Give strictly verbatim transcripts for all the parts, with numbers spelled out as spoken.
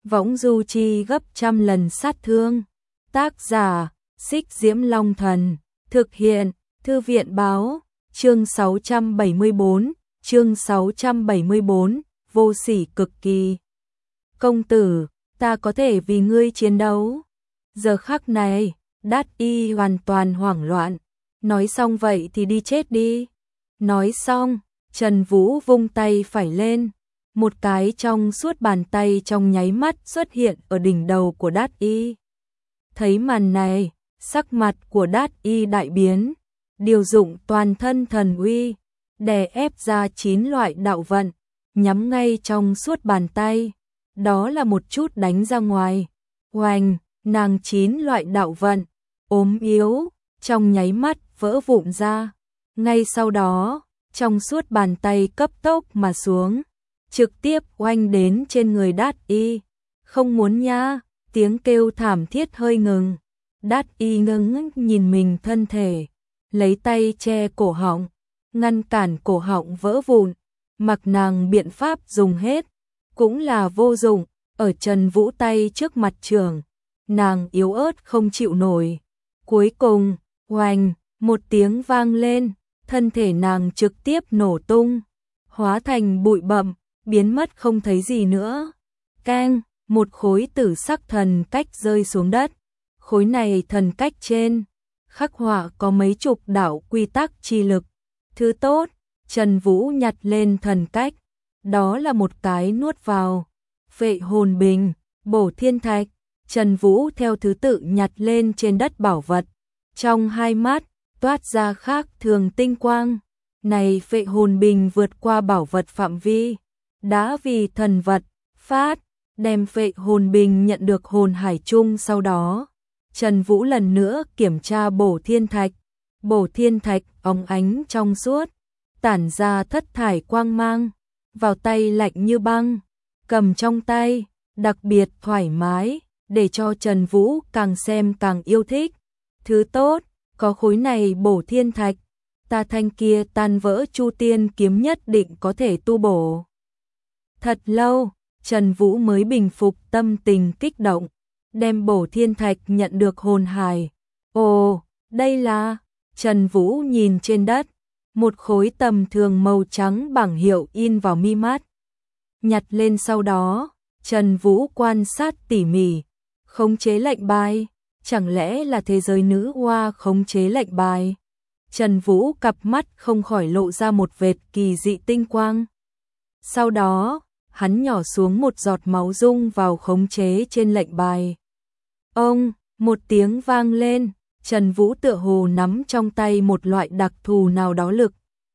võng du chi gấp trăm lần sát thương. Tác giả, Xích Diễm Long Thần. Thực hiện, Thư viện báo. Chương sáu trăm bảy mươi tư, chương sáu trăm bảy mươi tư, vô sỉ cực kỳ. Công tử, ta có thể vì ngươi chiến đấu. Giờ khắc này, Đát Y hoàn toàn hoảng loạn. Nói xong vậy thì đi chết đi. Nói xong, Trần Vũ vung tay phải lên. Một cái trong suốt bàn tay trong nháy mắt xuất hiện ở đỉnh đầu của Đát Y. Thấy màn này, sắc mặt của Đát Y đại biến. Điều dụng toàn thân thần uy, đè ép ra chín loại đạo vận, nhắm ngay trong suốt bàn tay. Đó là một chút đánh ra ngoài. Oành, nàng chín loại đạo vận, ốm yếu, trong nháy mắt vỡ vụn ra. Ngay sau đó, trong suốt bàn tay cấp tốc mà xuống, trực tiếp oanh đến trên người Đát Y. Không muốn nha, tiếng kêu thảm thiết hơi ngừng. Đát Y ngưng nhìn mình thân thể, lấy tay che cổ họng, ngăn cản cổ họng vỡ vụn. Mặc nàng biện pháp dùng hết, cũng là vô dụng. Ở Trần Vũ tay trước mặt trường, nàng yếu ớt không chịu nổi. Cuối cùng, oành, một tiếng vang lên, thân thể nàng trực tiếp nổ tung, hóa thành bụi bặm, biến mất không thấy gì nữa. Keng, một khối tử sắc thần cách rơi xuống đất. Khối này thần cách trên khắc họa có mấy chục đạo quy tắc chi lực. Thứ tốt, Trần Vũ nhặt lên thần cách, đó là một cái nuốt vào. Vệ hồn bình, bổ thiên thạch. Trần Vũ theo thứ tự nhặt lên trên đất bảo vật. Trong hai mắt toát ra khác thường tinh quang. Này vệ hồn bình vượt qua bảo vật phạm vi, đã vì thần vật phát, đem vệ hồn bình nhận được hồn hải chung. Sau đó, Trần Vũ lần nữa kiểm tra bổ thiên thạch. Bổ thiên thạch óng ánh trong suốt, tản ra thất thải quang mang, vào tay lạnh như băng, cầm trong tay, đặc biệt thoải mái, để cho Trần Vũ càng xem càng yêu thích. Thứ tốt, có khối này bổ thiên thạch, ta thanh kia tan vỡ Chu Tiên kiếm nhất định có thể tu bổ. Thật lâu, Trần Vũ mới bình phục tâm tình kích động, đem bổ thiên thạch nhận được hồn hải. Ồ, đây là... Trần Vũ nhìn trên đất, một khối tầm thường màu trắng bảng hiệu in vào mi mắt. Nhặt lên sau đó, Trần Vũ quan sát tỉ mỉ, khống chế lệnh bài, chẳng lẽ là thế giới nữ hoa khống chế lệnh bài? Trần Vũ cặp mắt không khỏi lộ ra một vệt kỳ dị tinh quang. Sau đó, hắn nhỏ xuống một giọt máu dung vào khống chế trên lệnh bài. Ông, một tiếng vang lên, Trần Vũ tựa hồ nắm trong tay một loại đặc thù nào đó lực.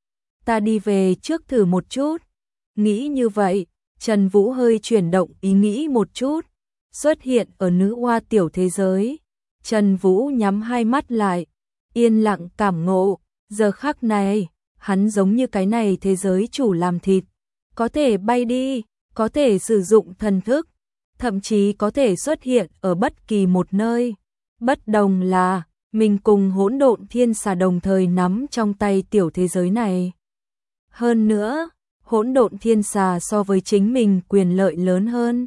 Ta đi về trước thử một chút. Nghĩ như vậy, Trần Vũ hơi chuyển động ý nghĩ một chút, xuất hiện ở nữ hoa tiểu thế giới. Trần Vũ nhắm hai mắt lại, yên lặng cảm ngộ. Giờ khắc này, hắn giống như cái này thế giới chủ làm thịt, có thể bay đi, có thể sử dụng thần thức, thậm chí có thể xuất hiện ở bất kỳ một nơi. Bất đồng là, mình cùng hỗn độn thiên xà đồng thời nắm trong tay tiểu thế giới này. Hơn nữa, hỗn độn thiên xà so với chính mình quyền lợi lớn hơn.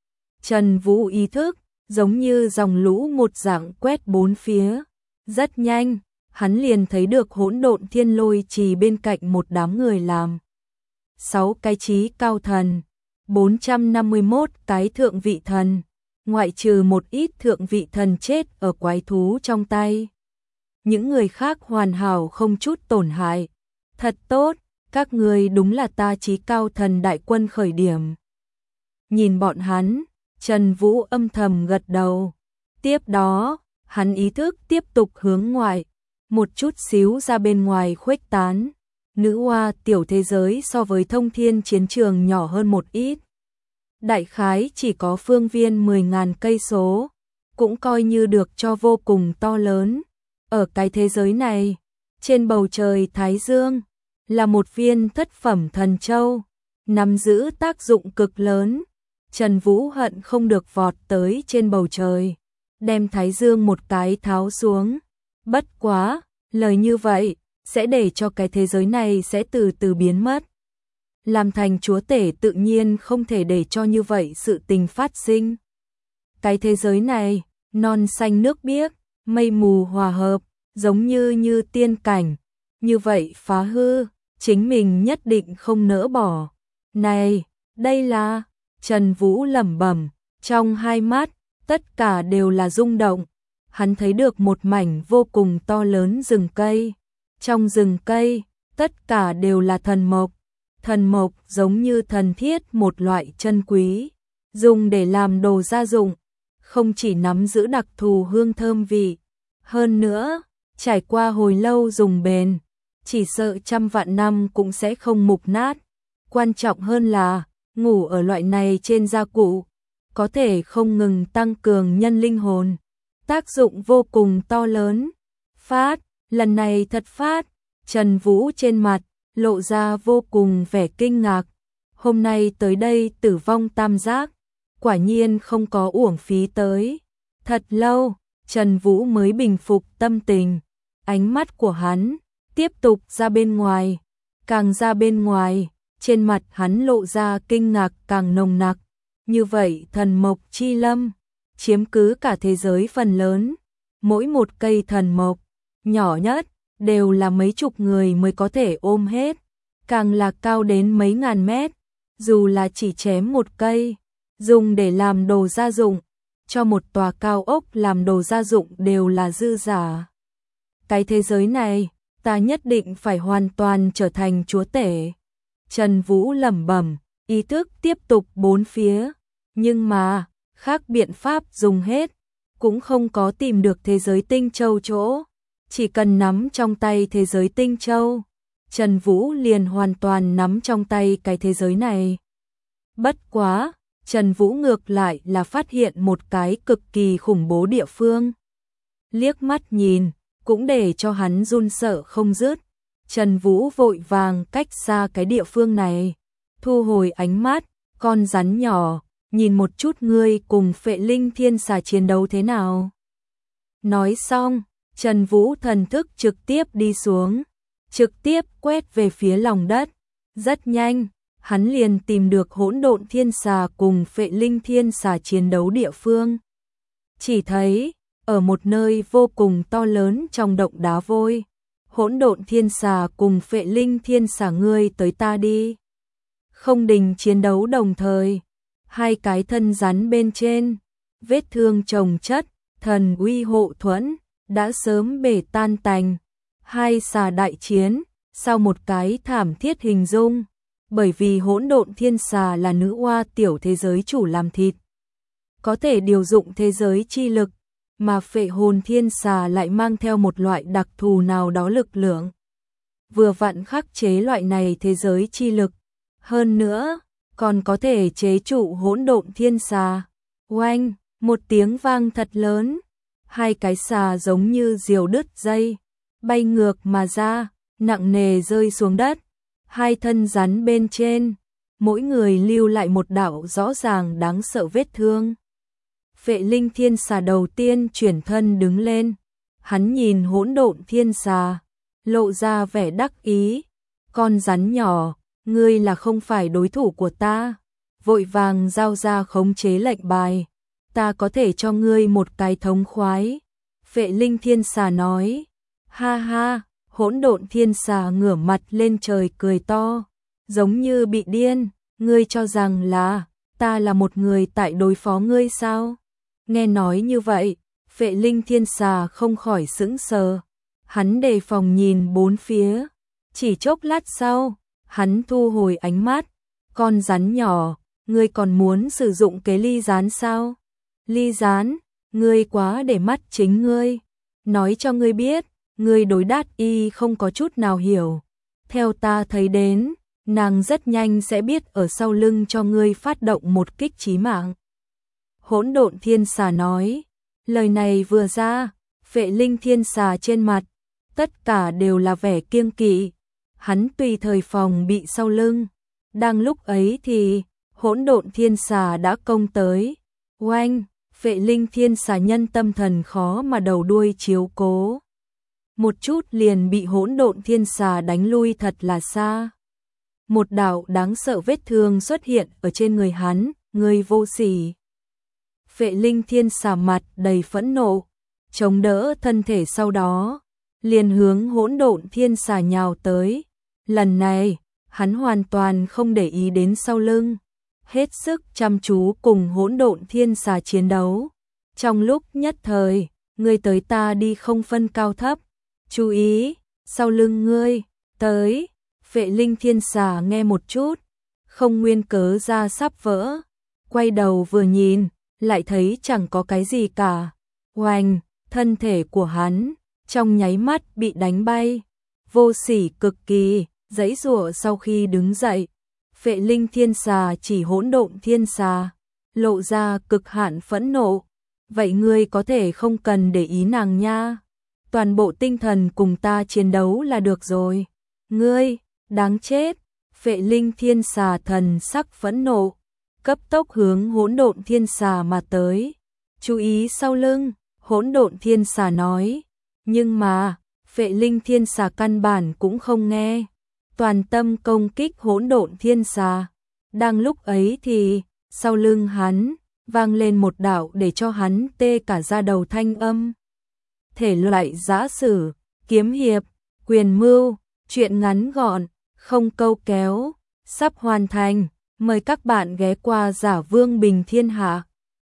Trần Vũ ý thức, giống như dòng lũ một dạng quét bốn phía. Rất nhanh, hắn liền thấy được hỗn độn thiên lôi trì bên cạnh một đám người làm. Sáu cái trí cao thần, bốn trăm năm mươi mốt cái thượng vị thần, ngoại trừ một ít thượng vị thần chết ở quái thú trong tay. Những người khác hoàn hảo không chút tổn hại. Thật tốt, các người đúng là ta trí cao thần đại quân khởi điểm. Nhìn bọn hắn, Trần Vũ âm thầm gật đầu. Tiếp đó, hắn ý thức tiếp tục hướng ngoại, một chút xíu ra bên ngoài khuếch tán. Nữ hoa tiểu thế giới so với thông thiên chiến trường nhỏ hơn một ít. Đại khái chỉ có phương viên mười nghìn cây số, cũng coi như được cho vô cùng to lớn. Ở cái thế giới này, trên bầu trời Thái Dương, là một viên thất phẩm thần châu, nắm giữ tác dụng cực lớn. Trần Vũ hận không được vọt tới trên bầu trời, đem Thái Dương một cái tháo xuống. Bất quá, lời như vậy, sẽ để cho cái thế giới này sẽ từ từ biến mất. làm thành chúa tể tự nhiên không thể để cho như vậy sự tình phát sinh. Cái thế giới này, non xanh nước biếc, mây mù hòa hợp, giống như như tiên cảnh, như vậy phá hư, chính mình nhất định không nỡ bỏ. Này, đây là, Trần Vũ lẩm bẩm, trong hai mắt, tất cả đều là rung động. Hắn thấy được một mảnh vô cùng to lớn rừng cây. Trong rừng cây, tất cả đều là thần mộc. Thần mộc giống như thần thiết một loại chân quý, dùng để làm đồ gia dụng, không chỉ nắm giữ đặc thù hương thơm vị. Hơn nữa, trải qua hồi lâu dùng bền, chỉ sợ trăm vạn năm cũng sẽ không mục nát. Quan trọng hơn là, ngủ ở loại này trên gia cụ, có thể không ngừng tăng cường nhân linh hồn. Tác dụng vô cùng to lớn. Phát, lần này thật phát, Trần Vũ trên mặt, lộ ra vô cùng vẻ kinh ngạc. Hôm nay tới đây Tử Vong Tam Giác, quả nhiên không có uổng phí tới. Thật lâu, Trần Vũ mới bình phục tâm tình. Ánh mắt của hắn, tiếp tục ra bên ngoài. Càng ra bên ngoài, trên mặt hắn lộ ra kinh ngạc càng nồng nặc. Như vậy thần mộc chi lâm, chiếm cứ cả thế giới phần lớn. Mỗi một cây thần mộc, nhỏ nhất, đều là mấy chục người mới có thể ôm hết. Càng là cao đến mấy ngàn mét, dù là chỉ chém một cây, dùng để làm đồ gia dụng, cho một tòa cao ốc làm đồ gia dụng đều là dư giả. Cái thế giới này, ta nhất định phải hoàn toàn trở thành chúa tể. Trần Vũ lẩm bẩm, ý thức tiếp tục bốn phía, nhưng mà, khác biện pháp dùng hết, cũng không có tìm được thế giới tinh châu chỗ. Chỉ cần nắm trong tay thế giới tinh châu, Trần Vũ liền hoàn toàn nắm trong tay cái thế giới này. Bất quá, Trần Vũ ngược lại là phát hiện một cái cực kỳ khủng bố địa phương. Liếc mắt nhìn, cũng để cho hắn run sợ không dứt. Trần Vũ vội vàng cách xa cái địa phương này, thu hồi ánh mắt, con rắn nhỏ, nhìn một chút ngươi cùng Phệ Linh Thiên Xà chiến đấu thế nào. Nói xong, Trần Vũ thần thức trực tiếp đi xuống, trực tiếp quét về phía lòng đất. Rất nhanh, hắn liền tìm được Hỗn Độn Thiên Xà cùng Phệ Linh Thiên Xà chiến đấu địa phương. Chỉ thấy, ở một nơi vô cùng to lớn trong động đá vôi, Hỗn Độn Thiên Xà cùng Phệ Linh Thiên Xà ngươi tới ta đi. Không đình chiến đấu đồng thời, hai cái thân rắn bên trên, vết thương chồng chất, thần uy hộ thuẫn, đã sớm bể tan tành. Hai xà đại chiến, sau một cái thảm thiết hình dung, bởi vì Hỗn Độn Thiên Xà là nữ oa tiểu thế giới chủ làm thịt, có thể điều dụng thế giới chi lực, mà Phệ Hồn Thiên Xà lại mang theo một loại đặc thù nào đó lực lượng, vừa vặn khắc chế loại này thế giới chi lực, hơn nữa còn có thể chế trụ Hỗn Độn Thiên Xà. Oanh, một tiếng vang thật lớn, hai cái xà giống như diều đứt dây, bay ngược mà ra, nặng nề rơi xuống đất. Hai thân rắn bên trên, mỗi người lưu lại một đạo rõ ràng đáng sợ vết thương. Phệ Linh Thiên Xà đầu tiên chuyển thân đứng lên, hắn nhìn Hỗn Độn Thiên Xà, lộ ra vẻ đắc ý. Con rắn nhỏ, ngươi là không phải đối thủ của ta, vội vàng giao ra khống chế lệnh bài, ta có thể cho ngươi một cái thống khoái. Phệ Linh Thiên Xà nói, ha ha. Hỗn Độn Thiên Xà ngửa mặt lên trời cười to, giống như bị điên, ngươi cho rằng là, ta là một người tại đối phó ngươi sao? Nghe nói như vậy, Phệ Linh Thiên Xà không khỏi sững sờ, hắn đề phòng nhìn bốn phía, chỉ chốc lát sau, hắn thu hồi ánh mắt, con rắn nhỏ, ngươi còn muốn sử dụng cái ly gián sao? Ly gián, ngươi quá để mắt chính ngươi, nói cho ngươi biết. Ngươi đối Đát Y không có chút nào hiểu. Theo ta thấy đến, nàng rất nhanh sẽ biết ở sau lưng cho ngươi phát động một kích chí mạng. Hỗn Độn Thiên Xà nói, lời này vừa ra, Phệ Linh Thiên Xà trên mặt, tất cả đều là vẻ kiêng kỵ. Hắn tùy thời phòng bị sau lưng. Đang lúc ấy thì, Hỗn Độn Thiên Xà đã công tới. Oanh, Phệ Linh Thiên Xà nhân tâm thần khó mà đầu đuôi chiếu cố. Một chút liền bị Hỗn Độn Thiên Xà đánh lui thật là xa. một đạo đáng sợ vết thương xuất hiện ở trên người hắn, người vô sỉ. Phệ Linh Thiên Xà mặt đầy phẫn nộ, chống đỡ thân thể, sau đó liền hướng Hỗn Độn Thiên Xà nhào tới. Lần này, hắn hoàn toàn không để ý đến sau lưng, hết sức chăm chú cùng Hỗn Độn Thiên Xà chiến đấu. Trong lúc nhất thời, ngươi tới ta đi không phân cao thấp. Chú ý, sau lưng ngươi, tới. Phệ Linh Thiên Xà nghe một chút, không nguyên cớ da sắp vỡ. Quay đầu vừa nhìn, lại thấy chẳng có cái gì cả. Oanh, thân thể của hắn, trong nháy mắt bị đánh bay. Vô sỉ cực kỳ, giãy giụa sau khi đứng dậy. Phệ Linh Thiên Xà chỉ Hỗn Độn Thiên Xà, lộ ra cực hạn phẫn nộ. Vậy ngươi có thể không cần để ý nàng nha. Toàn bộ tinh thần cùng ta chiến đấu là được rồi. Ngươi, đáng chết. Phệ Linh Thiên Xà thần sắc phẫn nộ, cấp tốc hướng Hỗn Độn Thiên Xà mà tới. Chú ý sau lưng, Hỗn Độn Thiên Xà nói. Nhưng mà, Phệ Linh Thiên Xà căn bản cũng không nghe. Toàn tâm công kích Hỗn Độn Thiên Xà. Đang lúc ấy thì, sau lưng hắn, vang lên một đạo để cho hắn tê cả da đầu thanh âm. Thể loại giã sử, kiếm hiệp, quyền mưu, truyện ngắn gọn, không câu kéo, sắp hoàn thành. Mời các bạn ghé qua Giả Vương Bình Thiên Hạ.